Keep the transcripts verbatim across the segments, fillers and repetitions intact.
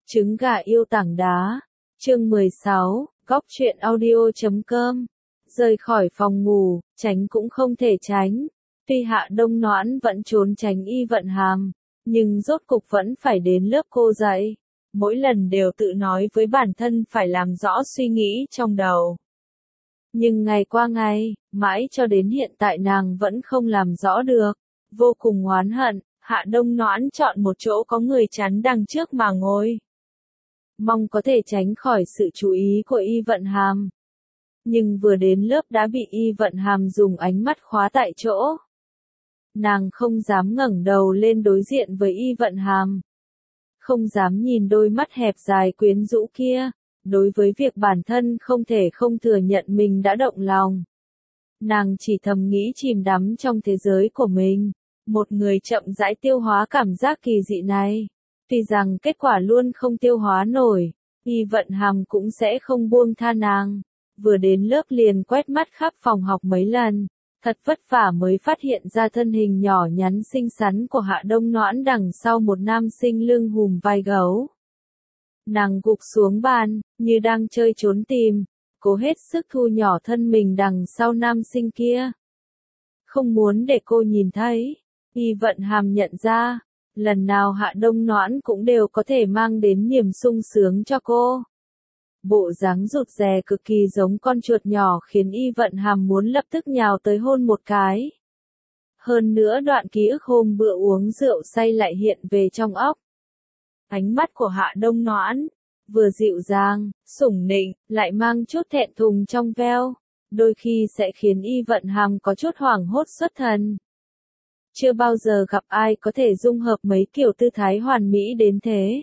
Trứng gà yêu tảng đá. Chương mười sáu, góc truyện audio chấm com. Rời khỏi phòng ngủ, tránh cũng không thể tránh. Tuy Hạ Đông Noãn vẫn trốn tránh Y Vận Hàm, nhưng rốt cục vẫn phải đến lớp cô dạy. Mỗi lần đều tự nói với bản thân phải làm rõ suy nghĩ trong đầu. Nhưng ngày qua ngày, mãi cho đến hiện tại nàng vẫn không làm rõ được. Vô cùng oán hận, Hạ Đông Noãn chọn một chỗ có người chắn đằng trước mà ngồi. Mong có thể tránh khỏi sự chú ý của Y Vận Hàm. Nhưng vừa đến lớp đã bị Y Vận Hàm dùng ánh mắt khóa tại chỗ. Nàng không dám ngẩng đầu lên đối diện với Y Vận Hàm. Không dám nhìn đôi mắt hẹp dài quyến rũ kia. Đối với việc bản thân không thể không thừa nhận mình đã động lòng. Nàng chỉ thầm nghĩ chìm đắm trong thế giới của mình. Một người chậm rãi tiêu hóa cảm giác kỳ dị này. Tuy rằng kết quả luôn không tiêu hóa nổi, Y Vận Hàm cũng sẽ không buông tha nàng. Vừa đến lớp liền quét mắt khắp phòng học mấy lần, thật vất vả mới phát hiện ra thân hình nhỏ nhắn xinh xắn của Hạ Đông Noãn đằng sau một nam sinh lưng hùm vai gấu. Nàng gục xuống bàn, như đang chơi trốn tìm, cố hết sức thu nhỏ thân mình đằng sau nam sinh kia. Không muốn để cô nhìn thấy, Y Vận Hàm nhận ra. Lần nào Hạ Đông Noãn cũng đều có thể mang đến niềm sung sướng cho cô. Bộ dáng rụt rè cực kỳ giống con chuột nhỏ khiến Y Vận Hàm muốn lập tức nhào tới hôn một cái. Hơn nữa đoạn ký ức hôm bữa uống rượu say lại hiện về trong óc. Ánh mắt của Hạ Đông Noãn, vừa dịu dàng, sủng nịnh, lại mang chút thẹn thùng trong veo, đôi khi sẽ khiến Y Vận Hàm có chút hoảng hốt xuất thần. Chưa bao giờ gặp ai có thể dung hợp mấy kiểu tư thái hoàn mỹ đến thế.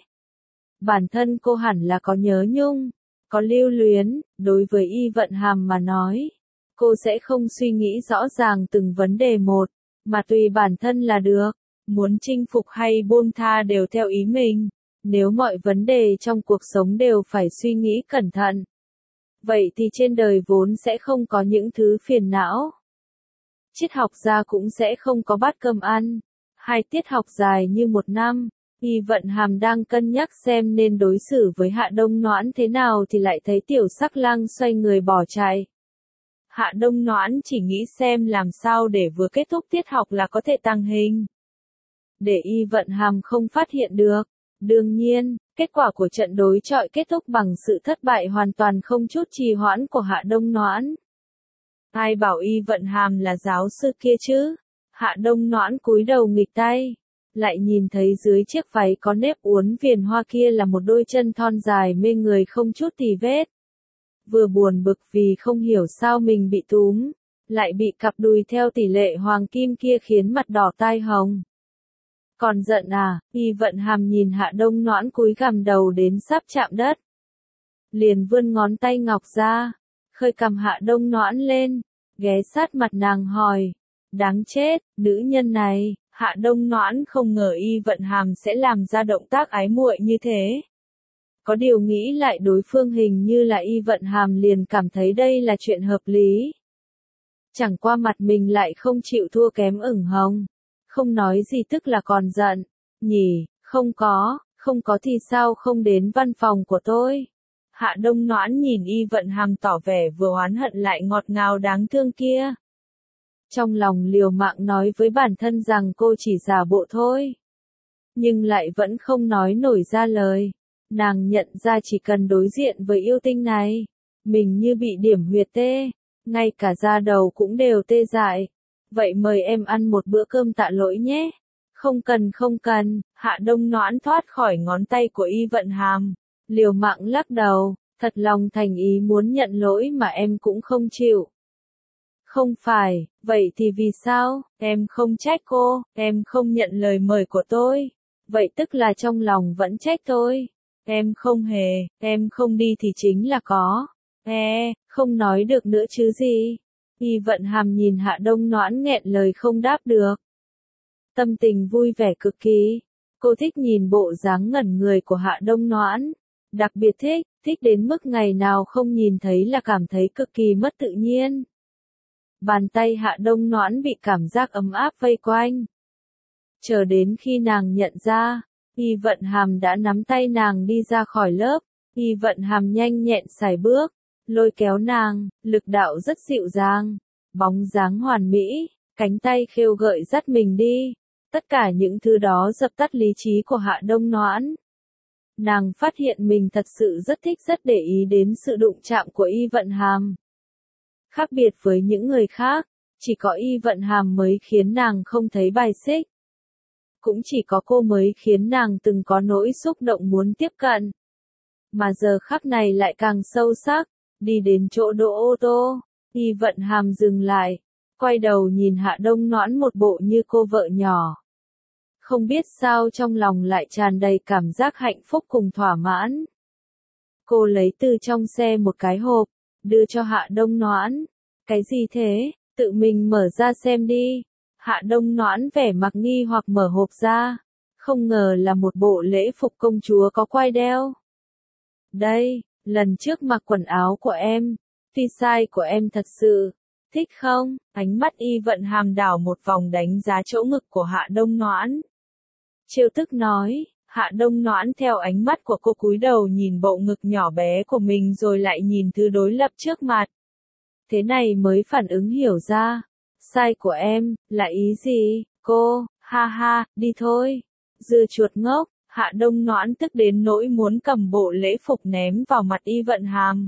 Bản thân cô hẳn là có nhớ nhung, có lưu luyến, đối với Y Vận Hàm mà nói. Cô sẽ không suy nghĩ rõ ràng từng vấn đề một, mà tùy bản thân là được. Muốn chinh phục hay buông tha đều theo ý mình. Nếu mọi vấn đề trong cuộc sống đều phải suy nghĩ cẩn thận, vậy thì trên đời vốn sẽ không có những thứ phiền não. Triết học gia cũng sẽ không có bát cơm ăn. Hai tiết học dài như một năm, Y Vận Hàm đang cân nhắc xem nên đối xử với Hạ Đông Noãn thế nào thì lại thấy Tiểu Sắc Lang xoay người bỏ chạy. Hạ Đông Noãn chỉ nghĩ xem làm sao để vừa kết thúc tiết học là có thể tăng hình. Để Y Vận Hàm không phát hiện được. Đương nhiên, kết quả của trận đối chọi kết thúc bằng sự thất bại hoàn toàn không chút trì hoãn của Hạ Đông Noãn. Ai bảo Y Vận Hàm là giáo sư kia chứ? Hạ Đông Noãn cúi đầu nghịch tay, lại nhìn thấy dưới chiếc váy có nếp uốn viền hoa kia là một đôi chân thon dài mê người không chút tì vết. Vừa buồn bực vì không hiểu sao mình bị túm, lại bị cặp đùi theo tỷ lệ hoàng kim kia khiến mặt đỏ tai hồng. Còn giận à? Y Vận Hàm nhìn Hạ Đông Noãn cúi gằm đầu đến sắp chạm đất. Liền vươn ngón tay ngọc ra, khơi cằm Hạ Đông Noãn lên, ghé sát mặt nàng hỏi. Đáng chết, nữ nhân này. Hạ Đông Noãn không ngờ Y Vận Hàm sẽ làm ra động tác ái muội như thế. Có điều nghĩ lại đối phương hình như là Y Vận Hàm liền cảm thấy đây là chuyện hợp lý. Chẳng qua mặt mình lại không chịu thua kém ửng hồng. Không nói gì tức là còn giận. Nhỉ, không có, không có thì sao không đến văn phòng của tôi. Hạ Đông Noãn nhìn Y Vận Hàm tỏ vẻ vừa oán hận lại ngọt ngào đáng thương kia. Trong lòng liều mạng nói với bản thân rằng cô chỉ giả bộ thôi. Nhưng lại vẫn không nói nổi ra lời. Nàng nhận ra chỉ cần đối diện với yêu tinh này, mình như bị điểm huyệt tê, ngay cả da đầu cũng đều tê dại. Vậy mời em ăn một bữa cơm tạ lỗi nhé. Không cần không cần, Hạ Đông Noãn thoát khỏi ngón tay của Y Vận Hàm. Liều mạng lắc đầu, thật lòng thành ý muốn nhận lỗi mà em cũng không chịu. Không phải, vậy thì vì sao, em không trách cô, em không nhận lời mời của tôi. Vậy tức là trong lòng vẫn trách tôi. Em không hề, em không đi thì chính là có. E, không nói được nữa chứ gì. Y Vận Hàm nhìn Hạ Đông Noãn nghẹn lời không đáp được. Tâm tình vui vẻ cực kỳ. Cô thích nhìn bộ dáng ngẩn người của Hạ Đông Noãn. Đặc biệt thích, thích đến mức ngày nào không nhìn thấy là cảm thấy cực kỳ mất tự nhiên. Bàn tay Hạ Đông Noãn bị cảm giác ấm áp vây quanh. Chờ đến khi nàng nhận ra, Y Vận Hàm đã nắm tay nàng đi ra khỏi lớp, Y Vận Hàm nhanh nhẹn sải bước, lôi kéo nàng, lực đạo rất dịu dàng, bóng dáng hoàn mỹ, cánh tay khêu gợi dắt mình đi. Tất cả những thứ đó dập tắt lý trí của Hạ Đông Noãn. Nàng phát hiện mình thật sự rất thích rất để ý đến sự đụng chạm của Y Vận Hàm. Khác biệt với những người khác, chỉ có Y Vận Hàm mới khiến nàng không thấy bài xích. Cũng chỉ có cô mới khiến nàng từng có nỗi xúc động muốn tiếp cận. Mà giờ khắc này lại càng sâu sắc, đi đến chỗ đỗ ô tô, Y Vận Hàm dừng lại, quay đầu nhìn Hạ Đông Noãn một bộ như cô vợ nhỏ. Không biết sao trong lòng lại tràn đầy cảm giác hạnh phúc cùng thỏa mãn. Cô lấy từ trong xe một cái hộp, đưa cho Hạ Đông Noãn. Cái gì thế? Tự mình mở ra xem đi. Hạ Đông Noãn vẻ mặt nghi hoặc mở hộp ra. Không ngờ là một bộ lễ phục công chúa có quai đeo. Đây, lần trước mặc quần áo của em. Phi size của em thật sự. Thích không? Ánh mắt Y Vận Hàm đảo một vòng đánh giá chỗ ngực của Hạ Đông Noãn. Trêu tức nói, Hạ Đông Noãn theo ánh mắt của cô cúi đầu nhìn bộ ngực nhỏ bé của mình rồi lại nhìn thứ đối lập trước mặt. Thế này mới phản ứng hiểu ra. Size của em, là ý gì, cô, ha ha, đi thôi. Dưa chuột ngốc, Hạ Đông Noãn tức đến nỗi muốn cầm bộ lễ phục ném vào mặt Y Vận Hàm.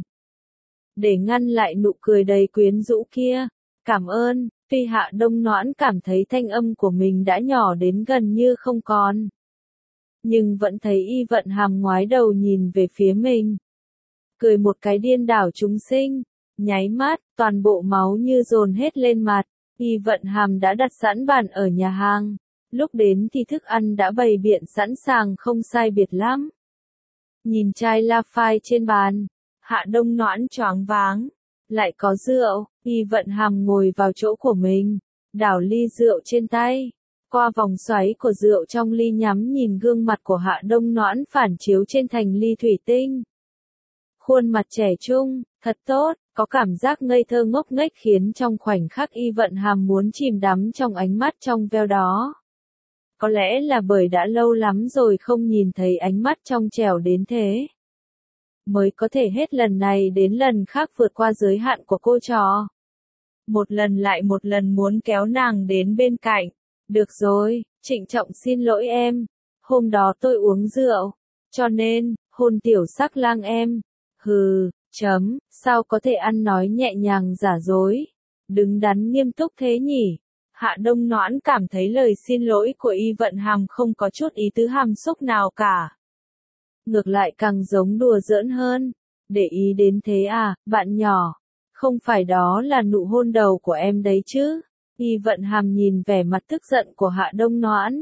Để ngăn lại nụ cười đầy quyến rũ kia. Cảm ơn. Tuy Hạ Đông Noãn cảm thấy thanh âm của mình đã nhỏ đến gần như không còn. Nhưng vẫn thấy Y Vận Hàm ngoái đầu nhìn về phía mình. Cười một cái điên đảo chúng sinh. Nháy mắt, toàn bộ máu như dồn hết lên mặt. Y Vận Hàm đã đặt sẵn bàn ở nhà hàng. Lúc đến thì thức ăn đã bày biện sẵn sàng không sai biệt lắm. Nhìn chai La Phai trên bàn. Hạ Đông Noãn choáng váng. Lại có rượu, Y Vận Hàm ngồi vào chỗ của mình, đảo ly rượu trên tay, qua vòng xoáy của rượu trong ly nhắm nhìn gương mặt của Hạ Đông Noãn phản chiếu trên thành ly thủy tinh. Khuôn mặt trẻ trung, thật tốt, có cảm giác ngây thơ ngốc nghếch khiến trong khoảnh khắc Y Vận Hàm muốn chìm đắm trong ánh mắt trong veo đó. Có lẽ là bởi đã lâu lắm rồi không nhìn thấy ánh mắt trong trẻo đến thế. Mới có thể hết lần này đến lần khác vượt qua giới hạn của cô trò. Một lần lại một lần muốn kéo nàng đến bên cạnh. Được rồi, trịnh trọng xin lỗi em. Hôm đó tôi uống rượu. Cho nên, hôn tiểu sắc lang em. Hừ, chấm, sao có thể ăn nói nhẹ nhàng giả dối. Đứng đắn nghiêm túc thế nhỉ. Hạ Đông Noãn cảm thấy lời xin lỗi của Y Vận Hàm không có chút ý tứ hàm xúc nào cả. Ngược lại càng giống đùa giỡn hơn. Để ý đến thế à, bạn nhỏ. Không phải đó là nụ hôn đầu của em đấy chứ. Y Vận Hàm nhìn vẻ mặt tức giận của Hạ Đông Noãn.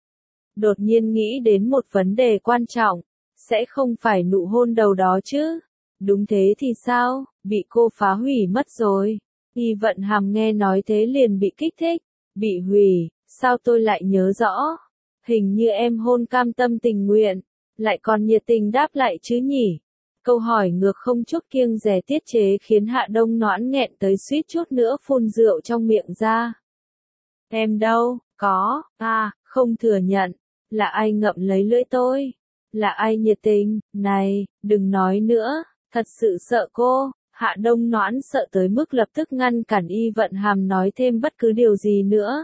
Đột nhiên nghĩ đến một vấn đề quan trọng. Sẽ không phải nụ hôn đầu đó chứ. Đúng thế thì sao, bị cô phá hủy mất rồi. Y Vận Hàm nghe nói thế liền bị kích thích. Bị hủy, sao tôi lại nhớ rõ. Hình như em hôn cam tâm tình nguyện. Lại còn nhiệt tình đáp lại chứ nhỉ. Câu hỏi ngược không chút kiêng dè tiết chế khiến Hạ Đông Noãn nghẹn tới suýt chút nữa phun rượu trong miệng ra. Em đâu, có, à, không thừa nhận. Là ai ngậm lấy lưỡi tôi? Là ai nhiệt tình? Này, đừng nói nữa, thật sự sợ cô. Hạ Đông Noãn sợ tới mức lập tức ngăn cản Y Vận Hàm nói thêm bất cứ điều gì nữa.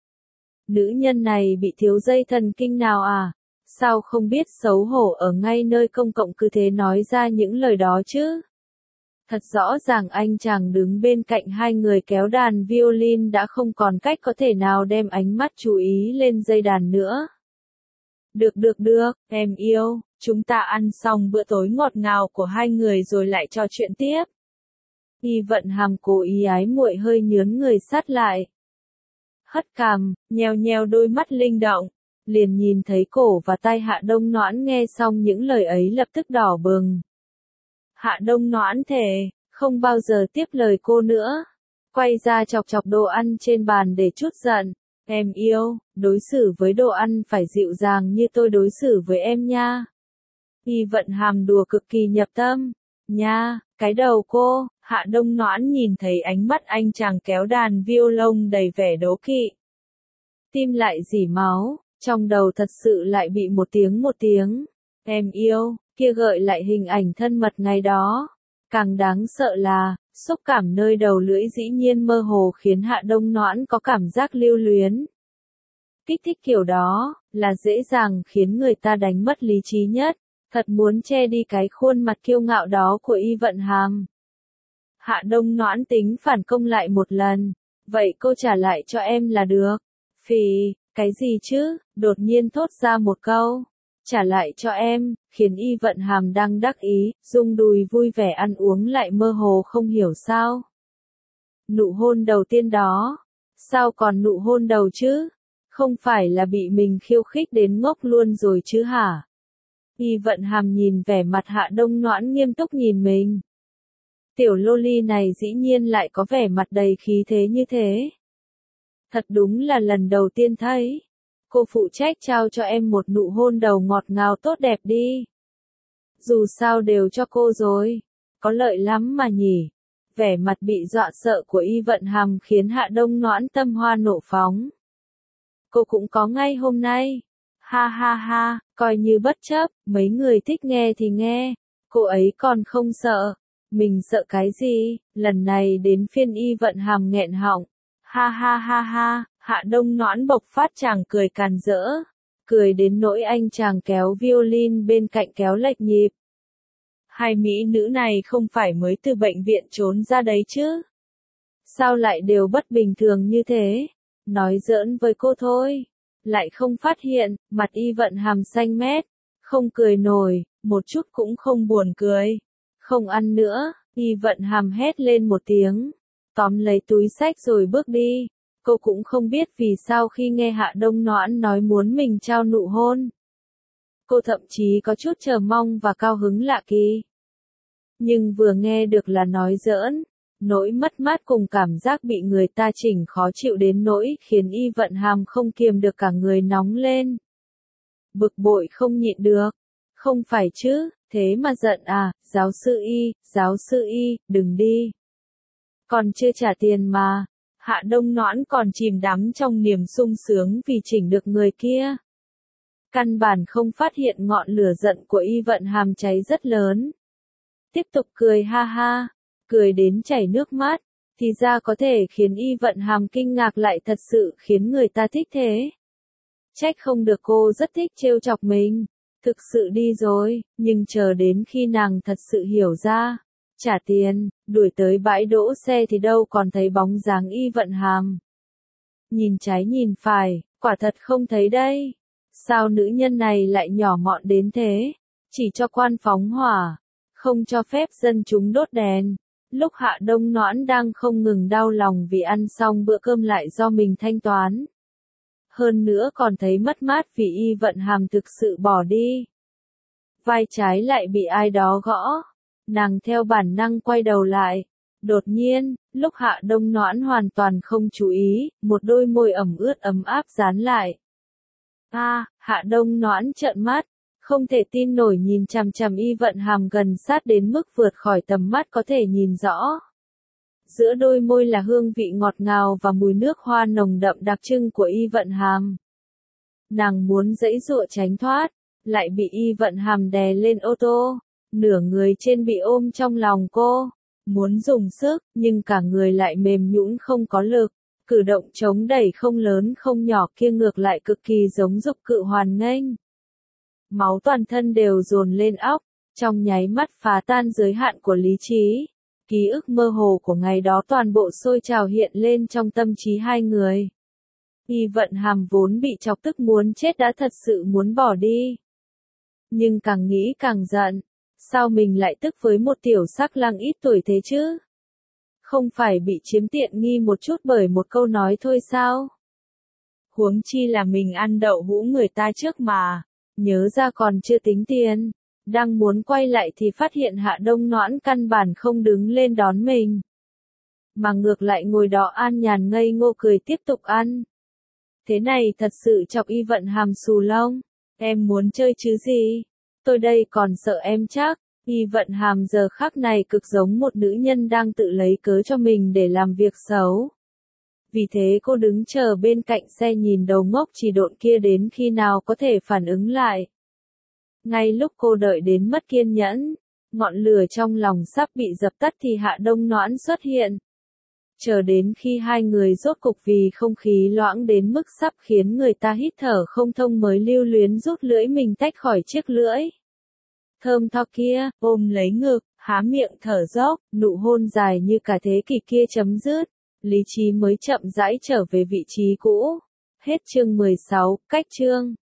Nữ nhân này bị thiếu dây thần kinh nào à? Sao không biết xấu hổ ở ngay nơi công cộng cứ thế nói ra những lời đó chứ? Thật rõ ràng anh chàng đứng bên cạnh hai người kéo đàn violin đã không còn cách có thể nào đem ánh mắt chú ý lên dây đàn nữa. Được được được, em yêu, chúng ta ăn xong bữa tối ngọt ngào của hai người rồi lại trò chuyện tiếp. Y Vận Hàm cố ý ái muội hơi nhướn người sát lại. Hất cằm, nheo nheo đôi mắt linh động. Liền nhìn thấy cổ và tay Hạ Đông Noãn nghe xong những lời ấy lập tức đỏ bừng. Hạ Đông Noãn thề, không bao giờ tiếp lời cô nữa. Quay ra chọc chọc đồ ăn trên bàn để trút giận. Em yêu, đối xử với đồ ăn phải dịu dàng như tôi đối xử với em nha. Y Vận Hàm đùa cực kỳ nhập tâm. Nha, cái đầu cô. Hạ Đông Noãn nhìn thấy ánh mắt anh chàng kéo đàn violon đầy vẻ đố kỵ. Tim lại rỉ máu, Trong đầu thật sự lại bị một tiếng một tiếng, em yêu, kia gợi lại hình ảnh thân mật ngày đó. Càng đáng sợ là, xúc cảm nơi đầu lưỡi dĩ nhiên mơ hồ khiến Hạ Đông Noãn có cảm giác lưu luyến. Kích thích kiểu đó, là dễ dàng khiến người ta đánh mất lý trí nhất, thật muốn che đi cái khuôn mặt kiêu ngạo đó của Y Vận Hàm. Hạ Đông Noãn tính phản công lại một lần, vậy cô trả lại cho em là được. Phì, cái gì chứ, đột nhiên thốt ra một câu, trả lại cho em, khiến Y Vận Hàm đang đắc ý, rung đùi vui vẻ ăn uống lại mơ hồ không hiểu sao. Nụ hôn đầu tiên đó, sao còn nụ hôn đầu chứ? Không phải là bị mình khiêu khích đến ngốc luôn rồi chứ hả? Y Vận Hàm nhìn vẻ mặt Hạ Đông Noãn nghiêm túc nhìn mình. Tiểu loli này dĩ nhiên lại có vẻ mặt đầy khí thế như thế. Thật đúng là lần đầu tiên thấy. Cô phụ trách trao cho em một nụ hôn đầu ngọt ngào tốt đẹp đi. Dù sao đều cho cô rồi. Có lợi lắm mà nhỉ. Vẻ mặt bị dọa sợ của Y Vận Hàm khiến Hạ Đông Noãn tâm hoa nộ phóng. Cô cũng có ngay hôm nay. Ha ha ha, coi như bất chấp, mấy người thích nghe thì nghe. Cô ấy còn không sợ. Mình sợ cái gì, lần này đến phiên Y Vận Hàm nghẹn họng. Ha ha ha ha, Hạ Đông Noãn bộc phát chàng cười càn rỡ. Cười đến nỗi anh chàng kéo violin bên cạnh kéo lệch nhịp. Hai mỹ nữ này không phải mới từ bệnh viện trốn ra đấy chứ? Sao lại đều bất bình thường như thế? Nói giỡn với cô thôi. Lại không phát hiện, mặt Y Vận Hàm xanh mét. Không cười nổi, một chút cũng không buồn cười. Không ăn nữa, Y Vận Hàm hét lên một tiếng. Tóm lấy túi xách rồi bước đi. Cô cũng không biết vì sao khi nghe Hạ Đông Noãn nói muốn mình trao nụ hôn. Cô thậm chí có chút chờ mong và cao hứng lạ kỳ. Nhưng vừa nghe được là nói giỡn, nỗi mất mát cùng cảm giác bị người ta chỉnh khó chịu đến nỗi khiến Y Vận Hàm không kiềm được cả người nóng lên. Bực bội không nhịn được. Không phải chứ, thế mà giận à, giáo sư Y, giáo sư Y, đừng đi. Còn chưa trả tiền mà. Hạ Đông Noãn còn chìm đắm trong niềm sung sướng vì chỉnh được người kia. Căn bản không phát hiện ngọn lửa giận của Y Vận Hàm cháy rất lớn. Tiếp tục cười ha ha, cười đến chảy nước mắt, thì ra có thể khiến Y Vận Hàm kinh ngạc lại thật sự khiến người ta thích thế. Trách không được cô rất thích trêu chọc mình, thực sự đi rồi, nhưng chờ đến khi nàng thật sự hiểu ra, trả tiền, đuổi tới bãi đỗ xe thì đâu còn thấy bóng dáng Y Vận Hàm. Nhìn trái nhìn phải, quả thật không thấy đây. Sao nữ nhân này lại nhỏ mọn đến thế? Chỉ cho quan phóng hỏa, không cho phép dân chúng đốt đèn. Lúc Hạ Đông Noãn đang không ngừng đau lòng vì ăn xong bữa cơm lại do mình thanh toán. Hơn nữa còn thấy mất mát vì Y Vận Hàm thực sự bỏ đi. Vai trái lại bị ai đó gõ. Nàng theo bản năng quay đầu lại. Đột nhiên, lúc Hạ Đông Noãn hoàn toàn không chú ý, một đôi môi ẩm ướt ấm áp dán lại. A, à, Hạ Đông Noãn trợn mắt, không thể tin nổi nhìn chằm chằm Y Vận Hàm gần sát đến mức vượt khỏi tầm mắt có thể nhìn rõ. Giữa đôi môi là hương vị ngọt ngào và mùi nước hoa nồng đậm đặc trưng của Y Vận Hàm. Nàng muốn giãy giụa tránh thoát, lại bị Y Vận Hàm đè lên ô tô, nửa người trên bị ôm trong lòng cô, muốn dùng sức, nhưng cả người lại mềm nhũn không có lực. Cử động chống đẩy không lớn không nhỏ kia ngược lại cực kỳ giống dục cự hoàn nghênh. Máu toàn thân đều dồn lên óc, trong nháy mắt phá tan giới hạn của lý trí. Ký ức mơ hồ của ngày đó toàn bộ sôi trào hiện lên trong tâm trí hai người. Y Vận Hàm vốn bị chọc tức muốn chết đã thật sự muốn bỏ đi. Nhưng càng nghĩ càng giận, sao mình lại tức với một tiểu sắc lang ít tuổi thế chứ? Không phải bị chiếm tiện nghi một chút bởi một câu nói thôi sao? Huống chi là mình ăn đậu hũ người ta trước mà, nhớ ra còn chưa tính tiền, đang muốn quay lại thì phát hiện Hạ Đông Noãn căn bản không đứng lên đón mình. Mà ngược lại ngồi đó an nhàn ngây ngô cười tiếp tục ăn. Thế này thật sự chọc Y Vận Hàm xù lông, em muốn chơi chứ gì? Tôi đây còn sợ em chắc. Y Vận Hàm giờ khắc này cực giống một nữ nhân đang tự lấy cớ cho mình để làm việc xấu. vì thế cô đứng chờ bên cạnh xe nhìn đầu ngốc chỉ độn kia đến khi nào có thể phản ứng lại. Ngay lúc cô đợi đến mất kiên nhẫn, ngọn lửa trong lòng sắp bị dập tắt thì Hạ Đông Noãn xuất hiện. Chờ đến khi hai người rốt cục vì không khí loãng đến mức sắp khiến người ta hít thở không thông mới lưu luyến rút lưỡi mình tách khỏi chiếc lưỡi thơm tho kia, ôm lấy ngực, há miệng thở dốc, nụ hôn dài như cả thế kỷ kia chấm dứt, lý trí mới chậm rãi trở về vị trí cũ. Hết chương mười sáu, cách chương.